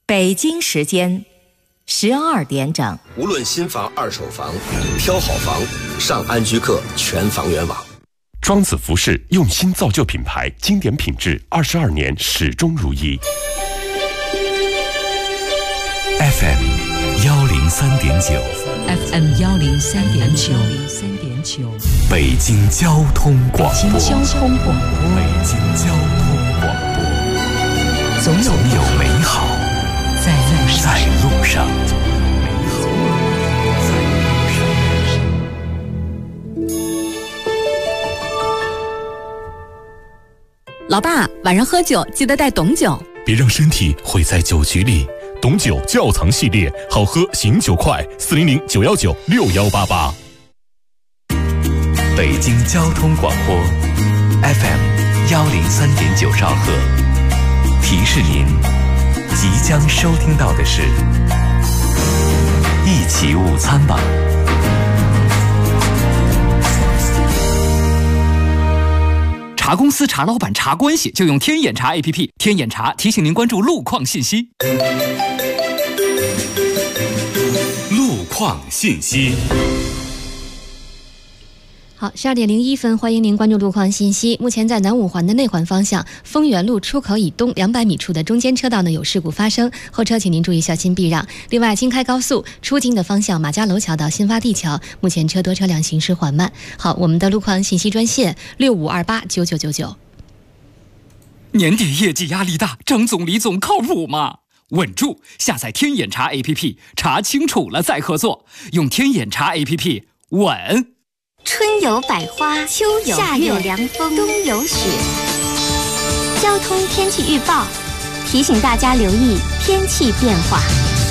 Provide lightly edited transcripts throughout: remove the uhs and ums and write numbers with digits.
北京时间12点整。 无论新房、二手房，挑好房，上安居客全房源网。 庄子服饰用心造就品牌，经典品质，22年始终如一。 FM 103.9 FM 103.9 北京交通广播。 北京交通广播。 北京交通广播。总有美好在路上。 老爸，晚上喝酒记得带董酒， 别让身体毁在酒局里。董酒窖藏系列，好喝醒酒快，400-919-6188。 北京交通广播 FM 103.9兆赫，提示您即将收听到的是一起午餐吧。 查公司、查老板、查关系，就用天眼查 APP。天眼查提醒您关注路况信息。 路况信息。 好，12点01分，欢迎您关注路况信息。目前在南五环的内环方向，丰源路出口以东200米处的中间车道呢有事故发生，后车请您注意小心避让。另外，京开高速出京的方向，马家楼桥到新发地桥，目前车多车辆行驶缓慢。好，我们的路况信息专线65289999。 年底业绩压力大，张总、李总靠谱吗？稳住，下载天眼查 APP， 查清楚了再合作。用天眼查 APP， 稳。 春有百花，秋有夏有凉风，冬有雪。交通天气预报提醒大家留意天气变化。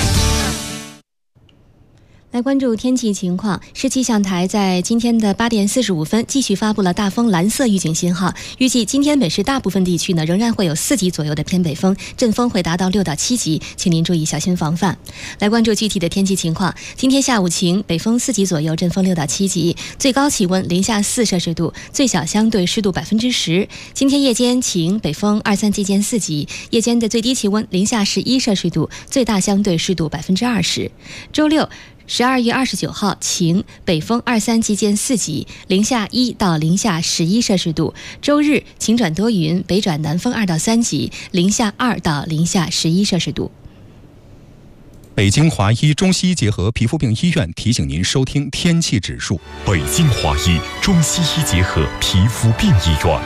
来关注天气情况，市气象台在今天的8点45分继续发布了大风蓝色预警信号，预计今天北市大部分地区呢仍然会有4级左右的偏北风，阵风会达到6到7级，请您注意小心防范。来关注具体的天气情况，今天下午晴，北风4级左右，阵风6到7级，最高气温零下4摄氏度，最小相对湿度10%。今天夜间晴，北风2、3级间4级，夜间的最低气温零下11摄氏度，最大相对湿度20%。周六12月29号晴，北风2、3级间4级，零下1到零下11摄氏度。周日晴转多云，北转南风2到3级，零下2到零下11摄氏度。 北京华医中西医结合皮肤病医院提醒您收听天气指数。 北京华医中西医结合皮肤病医院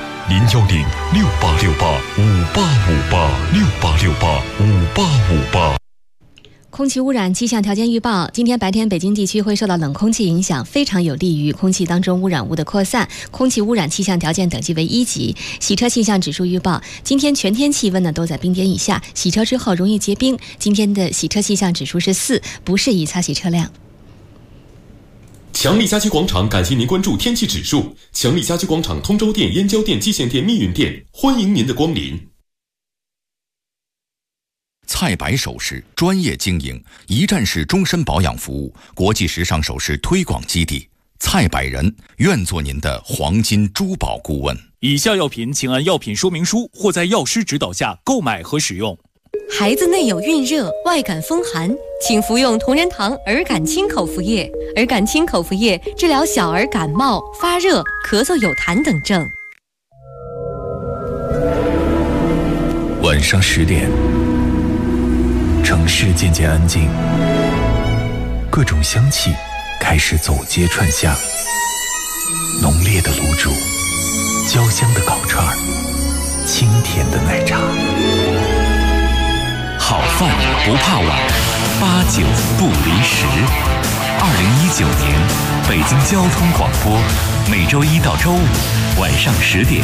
，010-6868-5858，6868-5858。 空气污染气象条件预报，今天白天北京地区会受到冷空气影响，非常有利于空气当中污染物的扩散，空气污染气象条件等级为1级。洗车气象指数预报，今天全天气温呢都在冰点以下，洗车之后容易结冰，今天的洗车气象指数是4，不适宜擦洗车辆。 强力家居广场感谢您关注天气指数。强力家居广场通州店、燕郊店、蓟县店、密云店，欢迎您的光临。 蔡白首饰专业经营，一站式终身保养服务，国际时尚首饰推广基地。蔡百人愿做您的黄金珠宝顾问。 以下药品请按药品说明书或在药师指导下购买和使用。 孩子内有孕热、外感风寒，请服用同仁堂儿感清口服液。儿感清口服液治疗小儿感冒、发热、咳嗽有痰等症。 晚上10点，城市渐渐安静，各种香气开始走街串巷，浓烈的卤煮，焦香的烤串，清甜的奶茶。 好饭不怕晚，8、9不离10。2019年北京交通广播，每周1到周5晚上10点。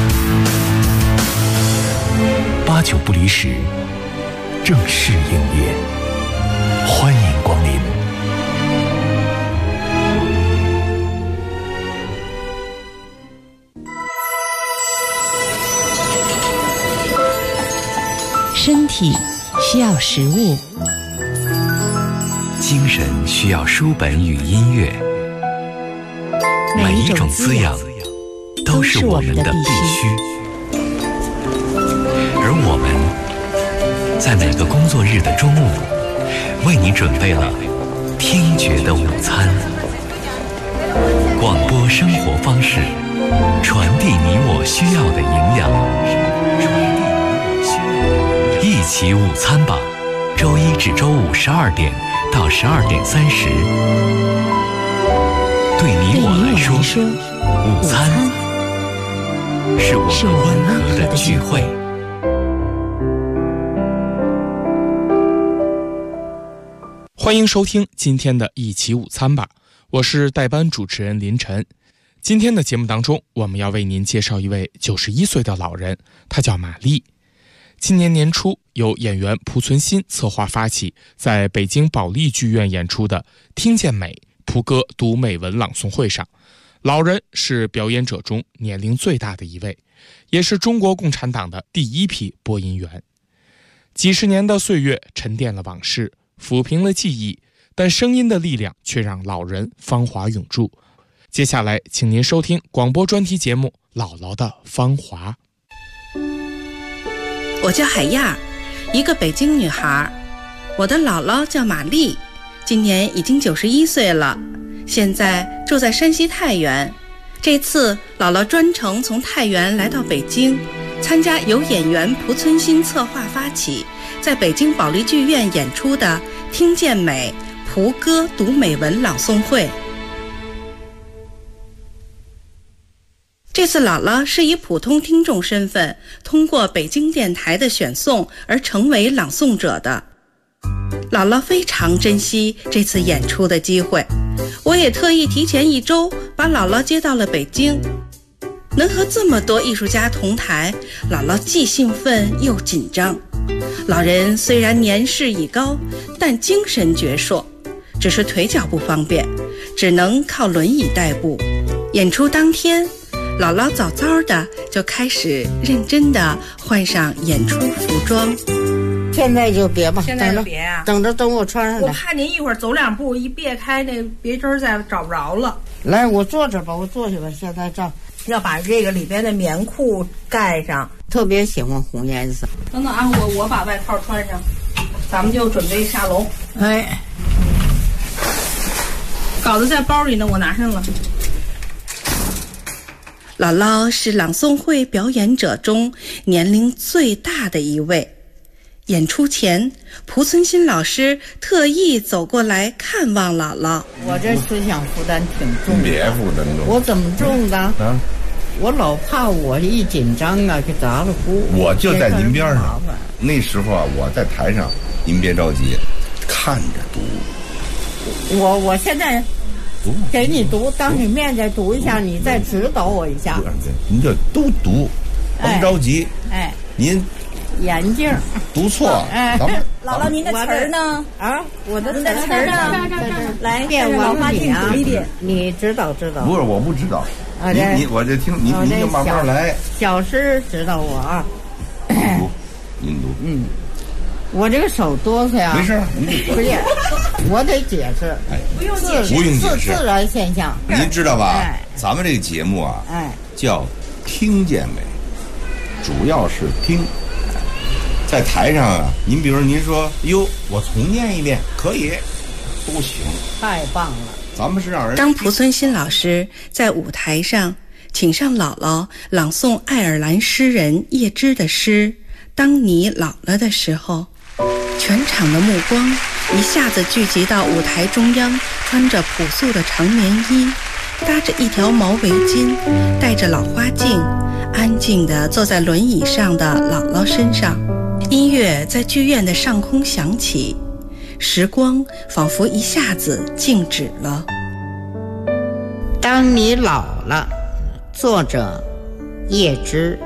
8、9不离10，正式营业，欢迎光临。 身体需要食物， 精神需要书本与音乐，每一种滋养都是我们的必须，而我们在每个工作日的中午，为你准备了听觉的午餐。广播生活方式，传递你我需要的营养。一起午餐吧，周一至周五12点到12点30。对你我来说，午餐是我们温和的聚会。 欢迎收听今天的一起午餐吧，我是代班主持人林晨。今天的节目当中，我们要为您介绍一位91岁的老人，他叫马丽。今年年初，由演员濮存昕策划发起，在北京保利剧院演出的《听见美》蒲歌读美文朗诵会上，老人是表演者中年龄最大的一位，也是中国共产党的第一批播音员。几十年的岁月沉淀了往事，抚平了记忆，但声音的力量却让老人芳华永驻。接下来请您收听广播专题节目《姥姥的芳华》。 我叫海燕，一个北京女孩。我的姥姥叫马丽，今年已经91岁了，现在住在山西太原。这次姥姥专程从太原来到北京，参加由演员濮存昕策划发起，在北京保利剧院演出的《听见美》蒲歌读美文朗诵会。这次姥姥是以普通听众身份，通过北京电台的选送而成为朗诵者的。姥姥非常珍惜这次演出的机会，我也特意提前1周把姥姥接到了北京。能和这么多艺术家同台，姥姥既兴奋又紧张。老人虽然年事已高，但精神矍铄，只是腿脚不方便，只能靠轮椅代步。演出当天，姥姥早早的就开始认真的换上演出服装。 现在就别吧， 现在就别啊， 等我穿上来。 我怕您一会儿走2步一别开，那别针再找不着了。 来，我坐这吧，我坐下吧。现在这要把这个里边的棉裤盖上， 特别喜欢红颜色。 等等啊，我把外套穿上，咱们就准备下楼。 哎， 稿子在包里呢，我拿上了。姥姥是朗诵会表演者中年龄最大的一位。演出前，濮存昕老师特意走过来看望姥姥。 我这思想负担挺重的。 别负担重。 我怎么重的？啊，我老怕我一紧张啊，给砸了呼。 我就在您边上。那时候啊，我在台上，您别着急，看着读。 我现在给你读，当你面再读一下，你再指导我一下。 您就都读，甭着急。 哎， 您。 眼镜读错， 哎， 姥姥您的词儿呢？ 啊，我的词儿呢？来， 变老花镜一点，你指导。 不是，我不知道。你我这听您就慢慢来。 小师指导我啊。 您读。 我这个手哆嗦呀。 没事，您不是，我得解释。 哎，不用解释， 自然现象。 您知道吧？咱们这个节目啊，叫听见美，主要是听。在台上啊，您比如您说哟，我重念一遍可以，不行， 太棒了。 咱们是让人。 当濮存昕老师在舞台上请上姥姥朗诵爱尔兰诗人叶芝的诗《当你老了》的时候，全场的目光一下子聚集到舞台中央穿着朴素的长棉衣，搭着一条毛围巾，戴着老花镜，安静地坐在轮椅上的姥姥身上。音乐在剧院的上空响起，时光仿佛一下子静止了。 当你老了，作者叶芝。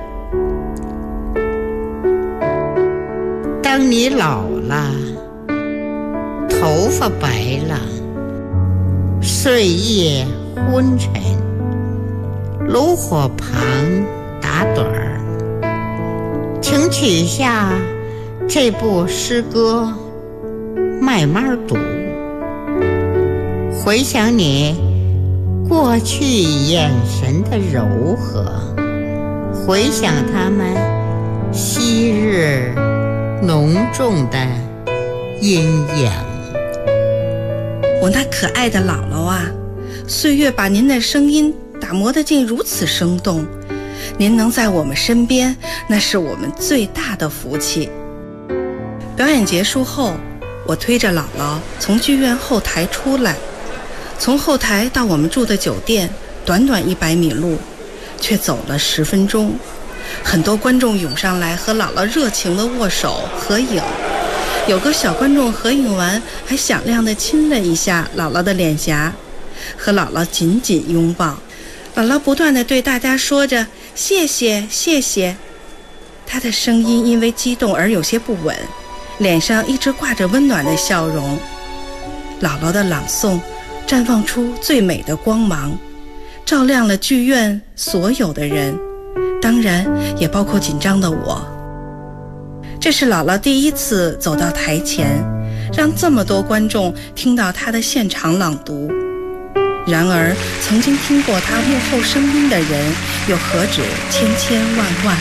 当你老了，头发白了，岁月昏沉，炉火旁打盹儿，请取下这部诗歌，慢慢读，回想你过去眼神的柔和，回想他们昔日浓重的阴阳。 我那可爱的姥姥啊，岁月把您的声音打磨得竟如此生动，您能在我们身边，那是我们最大的福气。表演结束后，我推着姥姥从剧院后台出来，从后台到我们住的酒店短短100米路，却走了10分钟。很多观众涌上来和姥姥热情地握手合影，有个小观众合影完还响亮地亲了一下姥姥的脸颊，和姥姥紧紧拥抱。姥姥不断地对大家说着谢谢谢谢，她的声音因为激动而有些不稳，脸上一直挂着温暖的笑容。姥姥的朗诵绽放出最美的光芒，照亮了剧院所有的人，当然也包括紧张的我。这是姥姥第一次走到台前，让这么多观众听到她的现场朗读。然而曾经听过她幕后声音的人又何止千千万万。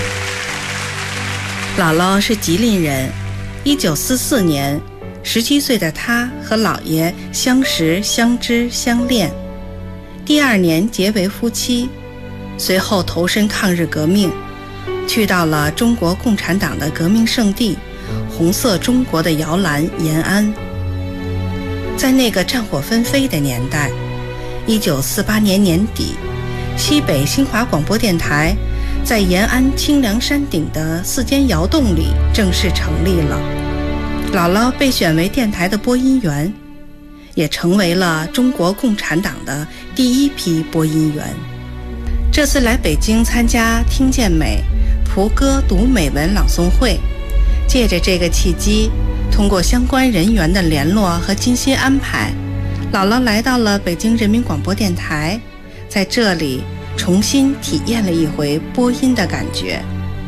姥姥是吉林人，1944年17岁的她和姥爷相识相知相恋，第2年结为夫妻，随后投身抗日革命，去到了中国共产党的革命圣地红色中国的摇篮延安。在那个战火纷飞的年代，1948年年底，西北新华广播电台在延安清凉山顶的4间窑洞里正式成立了。姥姥被选为电台的播音员，也成为了中国共产党的第1批播音员。这次来北京参加听见美蒲歌读美文朗诵会，借着这个契机，通过相关人员的联络和精心安排，姥姥来到了北京人民广播电台，在这里重新体验了一回播音的感觉。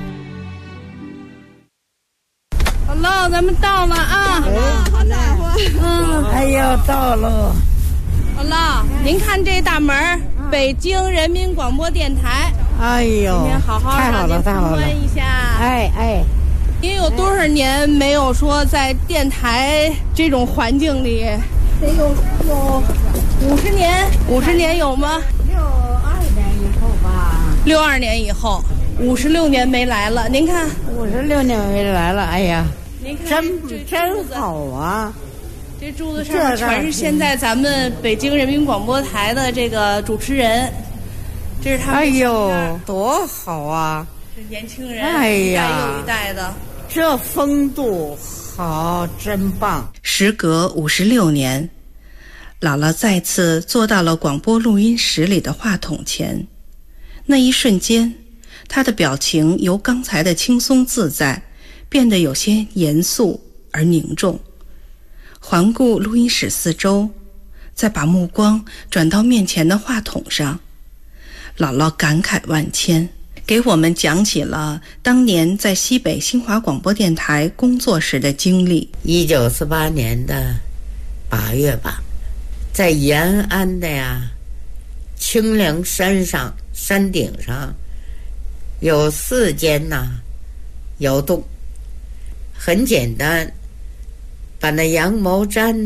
好了，咱们到了啊！好家伙，哎呦，到了。好了，您看这大门，北京人民广播电台。哎呦，今天好好让您参观一下。哎，您有多少年没有说在电台这种环境里？得有50年，50年有吗？62年以后吧。62年以后，56年没来了。您看，56年没来了。哎呀，您看真好啊！这柱子上面全是现在咱们北京人民广播台的这个主持人，这是他们。哎呦，多好啊！是年轻人，哎呀，一代又一代的，这风度好，真棒。 时隔56年，姥姥再次坐到了广播录音室里的话筒前。那一瞬间，她的表情由刚才的轻松自在变得有些严肃而凝重。环顾录音室四周，再把目光转到面前的话筒上，姥姥感慨万千，给我们讲起了当年在西北新华广播电台工作时的经历。 1948年的8月吧，在延安的清凉山上山顶上有4间窑洞，很简单，把那羊毛毡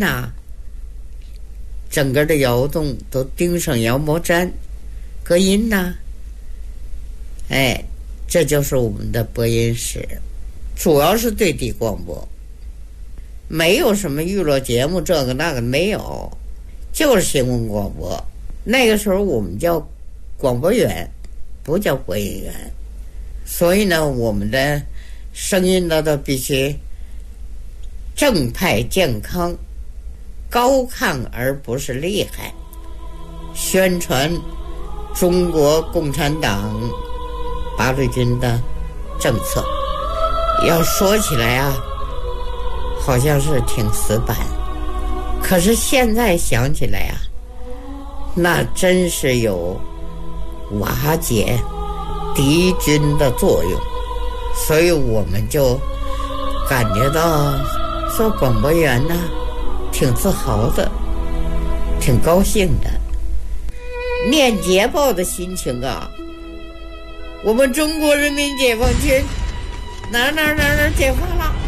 整个的窑洞都钉上羊毛毡，隔音这就是我们的播音室，主要是对地广播，没有什么娱乐节目，这个那个没有，就是新闻广播。那个时候我们叫广播员，不叫播音员，所以呢，我们的声音都必须正派健康，高亢而不是厉害，宣传中国共产党八路军的政策。要说起来好像是挺死板，可是现在想起来那真是有瓦解敌军的作用，所以我们就感觉到做广播员挺自豪的，挺高兴的。念捷报的心情我们中国人民解放军哪解放了，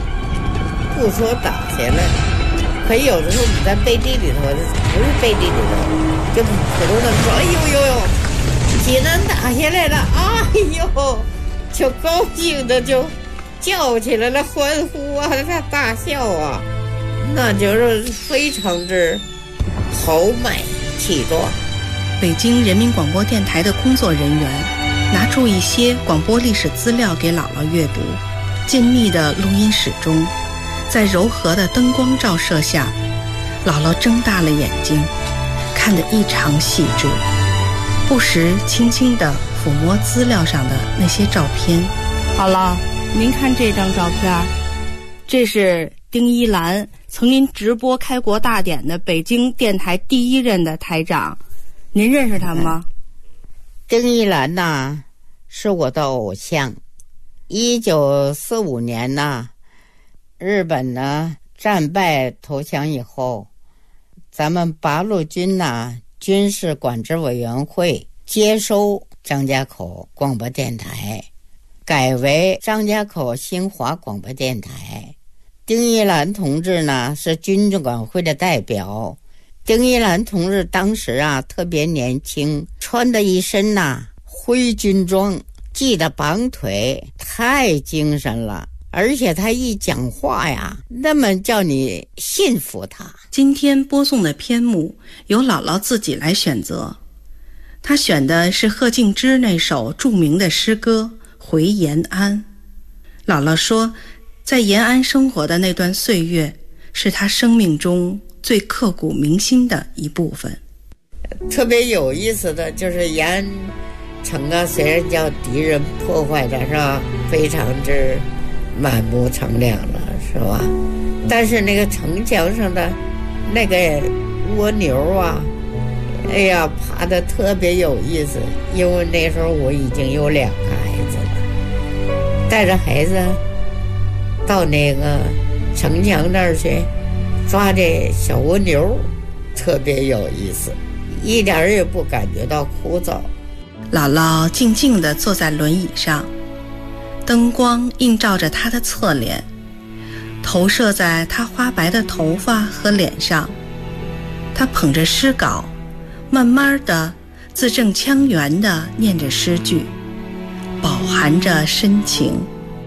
不说打下来，可有的时候你在背地里头，不是背地里头，就普通的说，哎呦呦呦，济南打下来了，哎呦，就高兴的就叫起来了，欢呼啊，大笑啊，那就是非常之豪迈气壮。 北京人民广播电台的工作人员拿出一些广播历史资料给姥姥阅读，静谧的录音室中，在柔和的灯光照射下，姥姥睁大了眼睛，看得异常细致，不时轻轻地抚摸资料上的那些照片。 好了，您看这张照片，这是丁一兰，曾经直播开国大典的北京电台第一任的台长，您认识他吗？ 丁一兰呐，是我的偶像。1945年呐，日本呢战败投降以后，咱们八路军呐军事管制委员会接收张家口广播电台，改为张家口新华广播电台。丁一兰同志呢是军管会的代表。丁一兰同志当时啊特别年轻，穿的一身灰军装，系的绑腿，太精神了。而且他一讲话呀，那么叫你信服他。 今天播送的篇目由姥姥自己来选择，她选的是贺敬之那首著名的诗歌《回延安》。姥姥说，在延安生活的那段岁月，是她生命中最刻骨铭心的一部分。 特别有意思的就是延安城啊，虽然叫敌人破坏的是吧，非常之满目苍凉了，是吧？但是那个城墙上的那个蜗牛啊，哎呀，爬得特别有意思。因为那时候我已经有2个孩子了，带着孩子到那个城墙那儿去抓这小蜗牛，特别有意思，一点也不感觉到枯燥。 姥姥静静地坐在轮椅上，灯光映照着她的侧脸，投射在她花白的头发和脸上。她捧着诗稿，慢慢地字正腔圆地念着诗句，饱含着深情。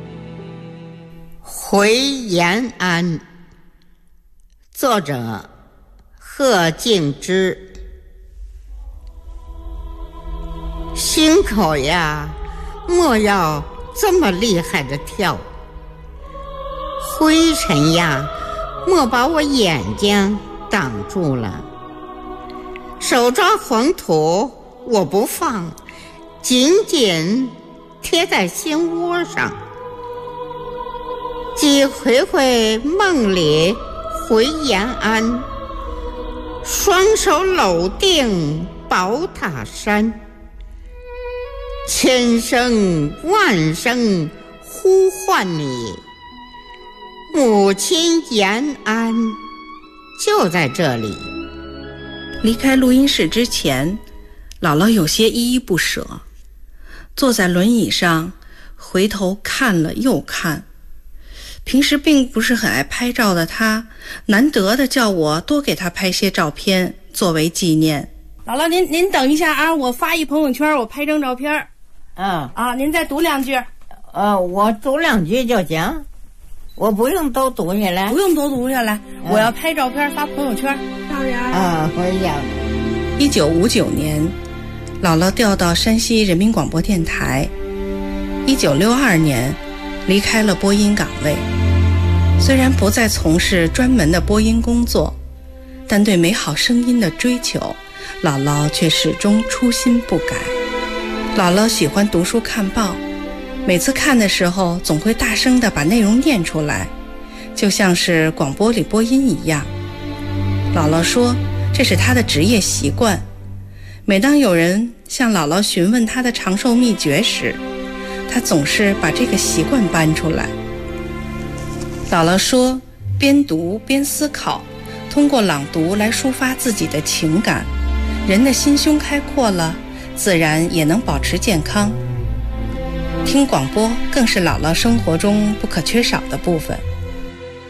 回延安，作者贺敬之。心口呀，莫要这么厉害的跳，灰尘呀，莫把我眼睛挡住了。手抓黄土我不放，紧紧贴在心窝上。几回回梦里回延安，双手搂定宝塔山，千声万声呼唤你，母亲延安就在这里。 离开录音室之前，姥姥有些依依不舍，坐在轮椅上回头看了又看。平时并不是很爱拍照的她，难得的叫我多给她拍些照片作为纪念。 姥姥，您等一下啊，我发一朋友圈，我拍张照片。您再读2句。 我读2句就行，我不用都读下来。 不用都读下来，我要拍照片发朋友圈。 我想。 1959年，姥姥调到山西人民广播电台。1962年，离开了播音岗位。虽然不再从事专门的播音工作，但对美好声音的追求，姥姥却始终初心不改。姥姥喜欢读书看报，每次看的时候总会大声地把内容念出来，就像是广播里播音一样。姥姥说这是她的职业习惯，每当有人向姥姥询问她的长寿秘诀时，她总是把这个习惯搬出来。姥姥说，边读边思考，通过朗读来抒发自己的情感，人的心胸开阔了，自然也能保持健康。听广播更是姥姥生活中不可缺少的部分。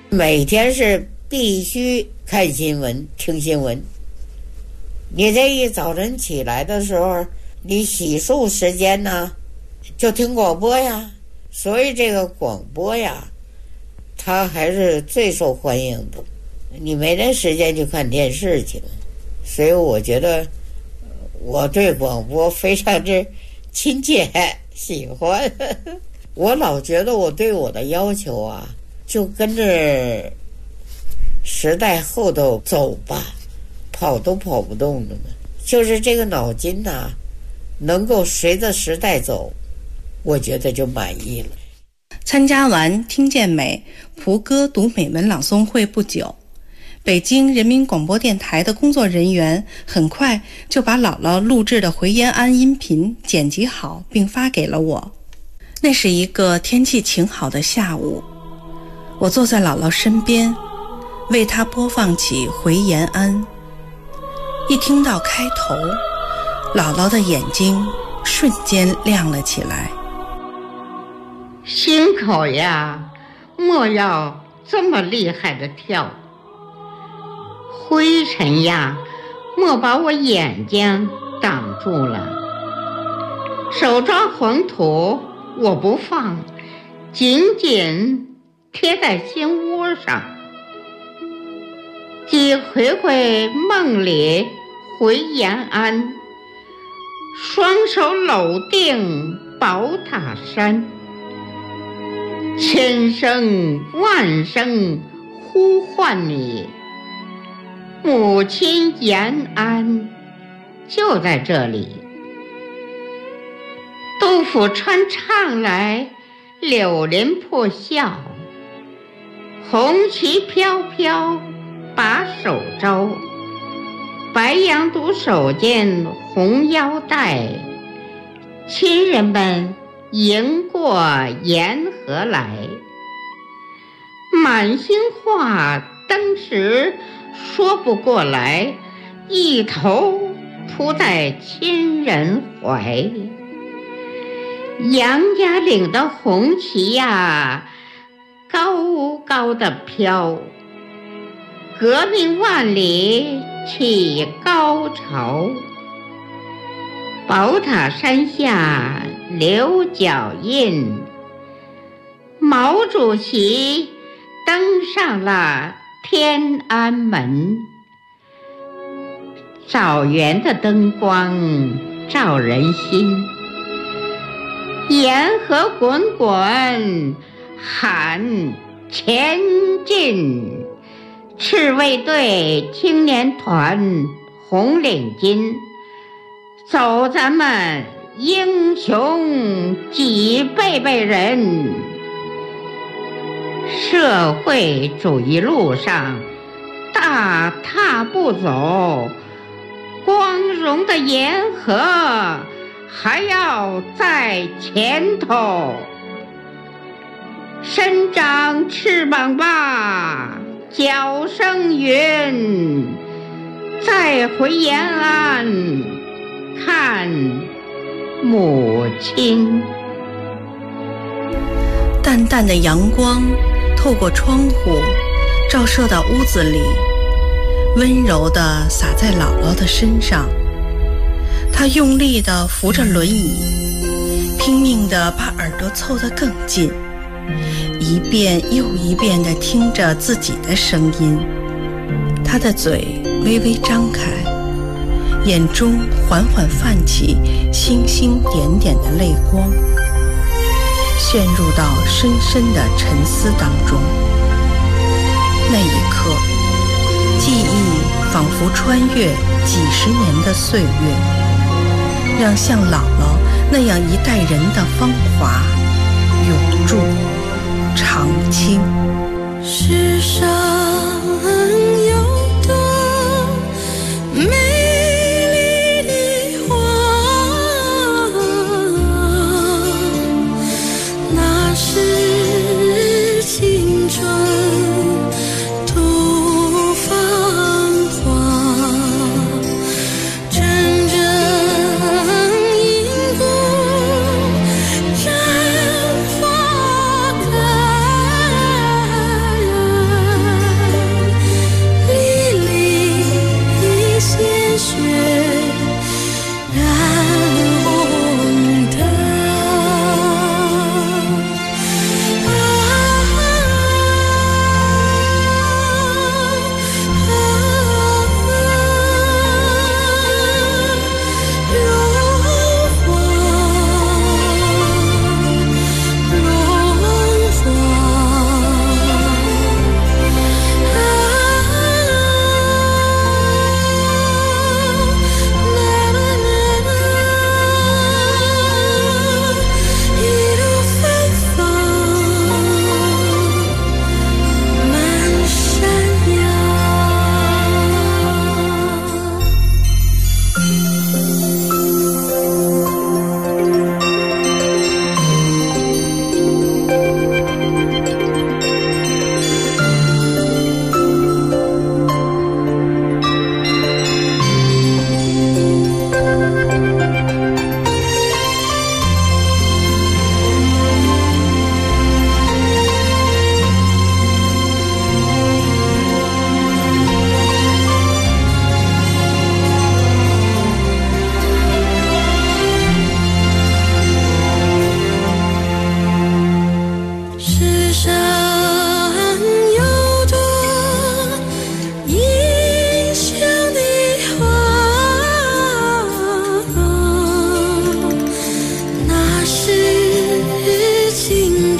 每天是必须看新闻、听新闻。你这一早晨起来的时候，你洗漱时间呢，就听广播呀。所以这个广播呀，它还是最受欢迎的。你没那时间去看电视去了，所以我觉得我对广播非常之亲切，喜欢。我老觉得我对我的要求啊，就跟着时代后头走吧，跑都跑不动的嘛。就是这个脑筋呐，能够随着时代走，我觉得就满意了。 参加完听见美蒲歌读美文朗诵会不久，北京人民广播电台的工作人员很快就把姥姥录制的回延安音频剪辑好并发给了我。那是一个天气晴好的下午，我坐在姥姥身边，为她播放起回延安。一听到开头，姥姥的眼睛瞬间亮了起来。 心口呀，莫要这么厉害的跳，灰尘呀，莫把我眼睛挡住了。手抓黄土我不放，紧紧贴在心窝上。既回回梦里回延安，双手搂定宝塔山，千声万声呼唤你，母亲延安就在这里。杜甫川唱来柳林破晓，红旗飘飘把手招，白羊肚手件红腰带，亲人们迎过沿河来。满心话当时说不过来，一头扑在亲人怀。杨家岭的红旗呀，高高的飘，革命万里起高潮。宝塔山下留脚印，毛主席登上了天安门。枣园的灯光照人心，沿河滚滚喊前进，赤卫队青年团红领巾，走咱们英雄几辈辈人。社会主义路上大踏步走，光荣的沿河还要在前头。伸长翅膀吧，脚生云，再回延安看母亲。 淡淡的阳光透过窗户照射到屋子里，温柔地洒在姥姥的身上。她用力地扶着轮椅，拼命地把耳朵凑得更近，一遍又一遍地听着自己的声音。她的嘴微微张开，眼中缓缓泛起星星点点的泪光，陷入到深深的沉思当中。那一刻，记忆仿佛穿越几十年的岁月，让像姥姥那样一代人的芳华永驻长青。 世上有朵美丽的花，那是青春吐芳华，阵阵银鼓绽花开，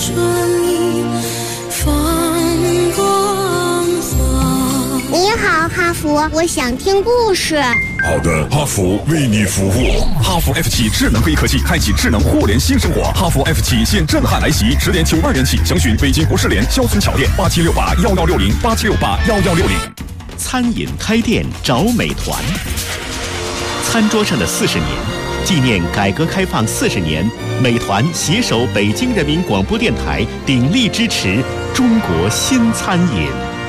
你好，哈弗，我想听故事。 好的，哈弗为你服务。 哈弗 F7 智能黑科技，开启智能互联新生活。哈弗 F7 现震撼来袭，10点92元起，详询北京国士联肖村桥店8768116087681160。 餐饮开店找美团。餐桌上的40年，纪念改革开放40年，美团携手北京人民广播电台，鼎力支持中国新餐饮。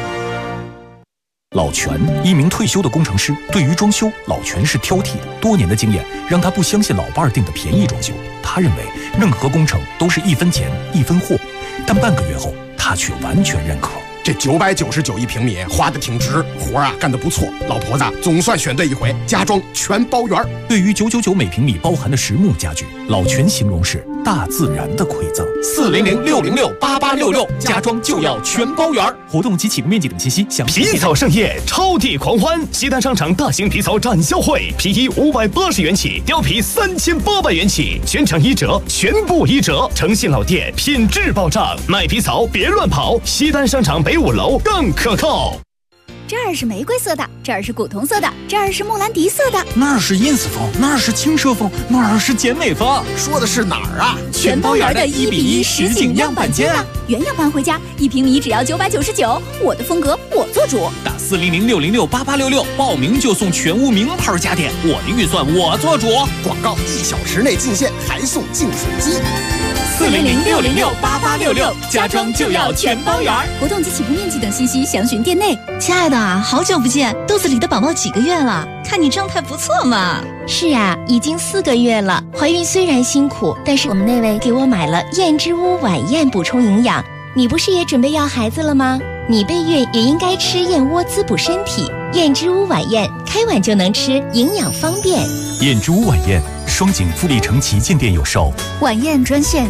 老全，一名退休的工程师，对于装修，老全是挑剔的。多年的经验让他不相信老伴儿订的便宜装修，他认为任何工程都是1分钱1分货。但半个月后，他却完全认可。 这999一平米，花的挺值，活啊干得不错。老婆子总算选对一回，家装全包圆。 对于999每平米包含的实木家具，老全形容是大自然的馈赠。 400-606-8866，家装就要全包圆。 活动及起步面积等信息详细。 皮草盛宴，超地狂欢！西单商场大型皮草展销会，皮衣580元起，貂皮3800元起，全场1折，全部1折。诚信老店，品质保障，卖皮草别乱跑。西单商场北5楼更可靠。 这儿是玫瑰色的，这儿是古铜色的，这儿是莫兰迪色的， 那儿是ins风，那儿是轻奢风，那儿是简美风。 说的是哪儿啊？ 全包圆的1:1实景样板间啊！原样搬回家，1平米只要999，我的风格我做主。 打400-606-8866，报名就送全屋名牌家电，我的预算我做主。 广告1小时内进线，还送净水机。 400-606-8866，家装就要全包圆。 活动及起步面积等信息详询店内。 亲爱的，好久不见，肚子里的宝宝几个月了？看你状态不错嘛。 是啊，已经4个月了。怀孕虽然辛苦，但是我们那位给我买了燕之屋晚宴补充营养。你不是也准备要孩子了吗？你备孕也应该吃燕窝滋补身体。燕之屋晚宴，开碗就能吃，营养方便。 燕之屋晚宴，双井富力城旗舰店有售。 晚宴专线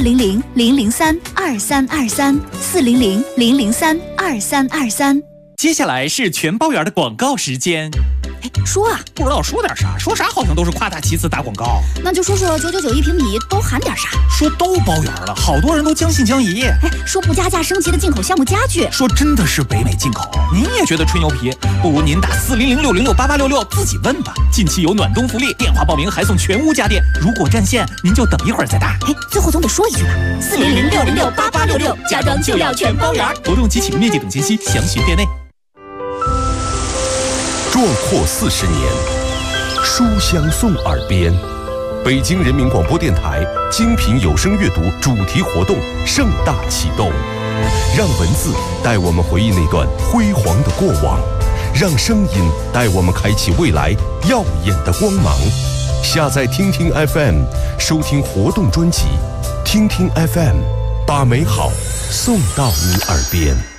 400-003-2323，400-003-2323。 接下来是全包圆的广告时间。 说啊， 不知道说点啥，说啥好像都是夸大其词打广告。 那就说说999一平米都含点啥？ 说都包圆了，好多人都将信将疑。 说不加价升级的进口项目家具， 说真的是北美进口。您也觉得吹牛皮？不如您打400-606-8866自己问吧。近期有暖冬福利，电话报名还送全屋家电。如果占线，您就等一会儿再打。 最后总得说一句吧，400-606-8866，家装就要全包圆。 活动及起步面积等信息详询店内。 壮阔40年，书香送耳边。北京人民广播电台精品有声阅读主题活动盛大启动，让文字带我们回忆那段辉煌的过往，让声音带我们开启未来耀眼的光芒。下载听听 FM， 收听活动专辑，听听 FM， 把美好送到你耳边。